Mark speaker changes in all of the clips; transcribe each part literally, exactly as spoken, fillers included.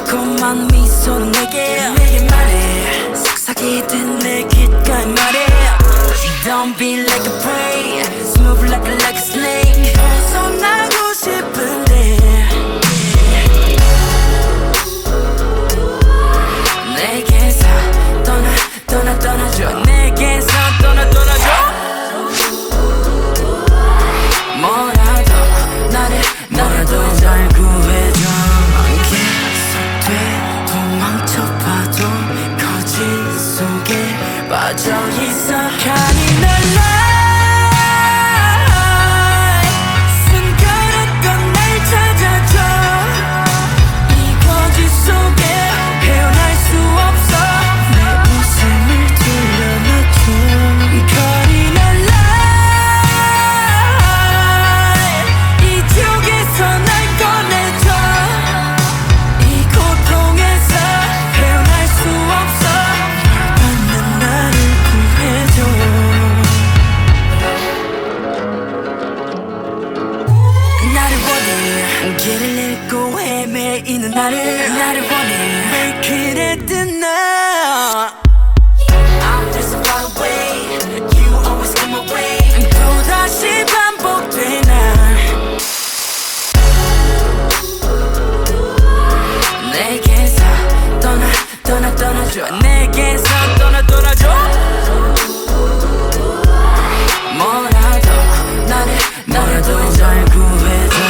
Speaker 1: 달콤한 미소는 내게 내게 말해 속삭이듯 내 귓가에 말해 Don't be like a prey Smooth like a, like a snake 벗어나고 싶은데 내게서 떠나 떠나 떠나줘 내게서 떠나 떠나줘 뭐라도 나를 뭐라도 날 구해줘 계속돼 도망쳐봐도 거짓 속에 빠져있어 잔인한 길을 잃고 헤매이는 나를 나를 원해 왜 그래 뜨나 I'm just far away You always come away 또다시 반복되나 내게서 떠나 떠나 떠나줘 내게서 떠나 떠나줘 뭐라도 나를 뭐라도 날 구해줘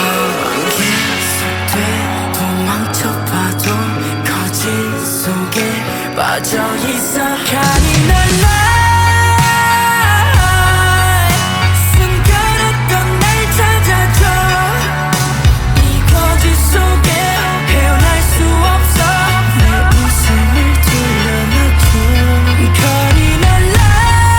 Speaker 1: 도망쳐봐도 거짓 속에 빠져있어 잔인한 날 숨겨놨던 날 찾아줘 이 거짓 속에 헤어날 수 없어 내 웃음을 돌려놔줘 잔인한 날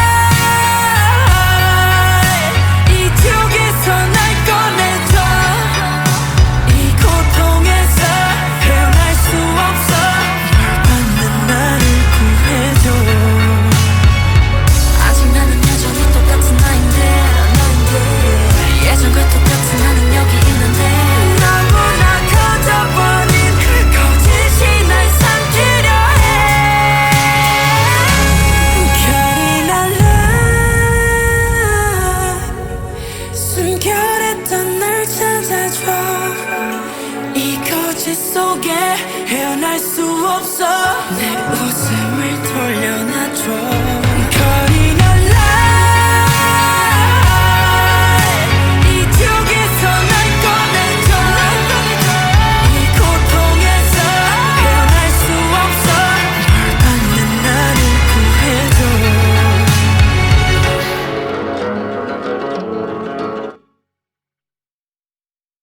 Speaker 1: 이쪽에서 날 꺼내줘 이 고통에서 헤어날 수 없어 널 받는 나를 구해줘 아직 나는 여전히 똑같은 나인데 너인데 예전과 똑같은 나는 여기 있는데 너무나 커져버린 거짓이 날 삼키려 해 잔인한 날 숨겨냈던 날 찾아줘 이 거짓 속에 헤어날 수 없어 내 웃음을 돌려놔줘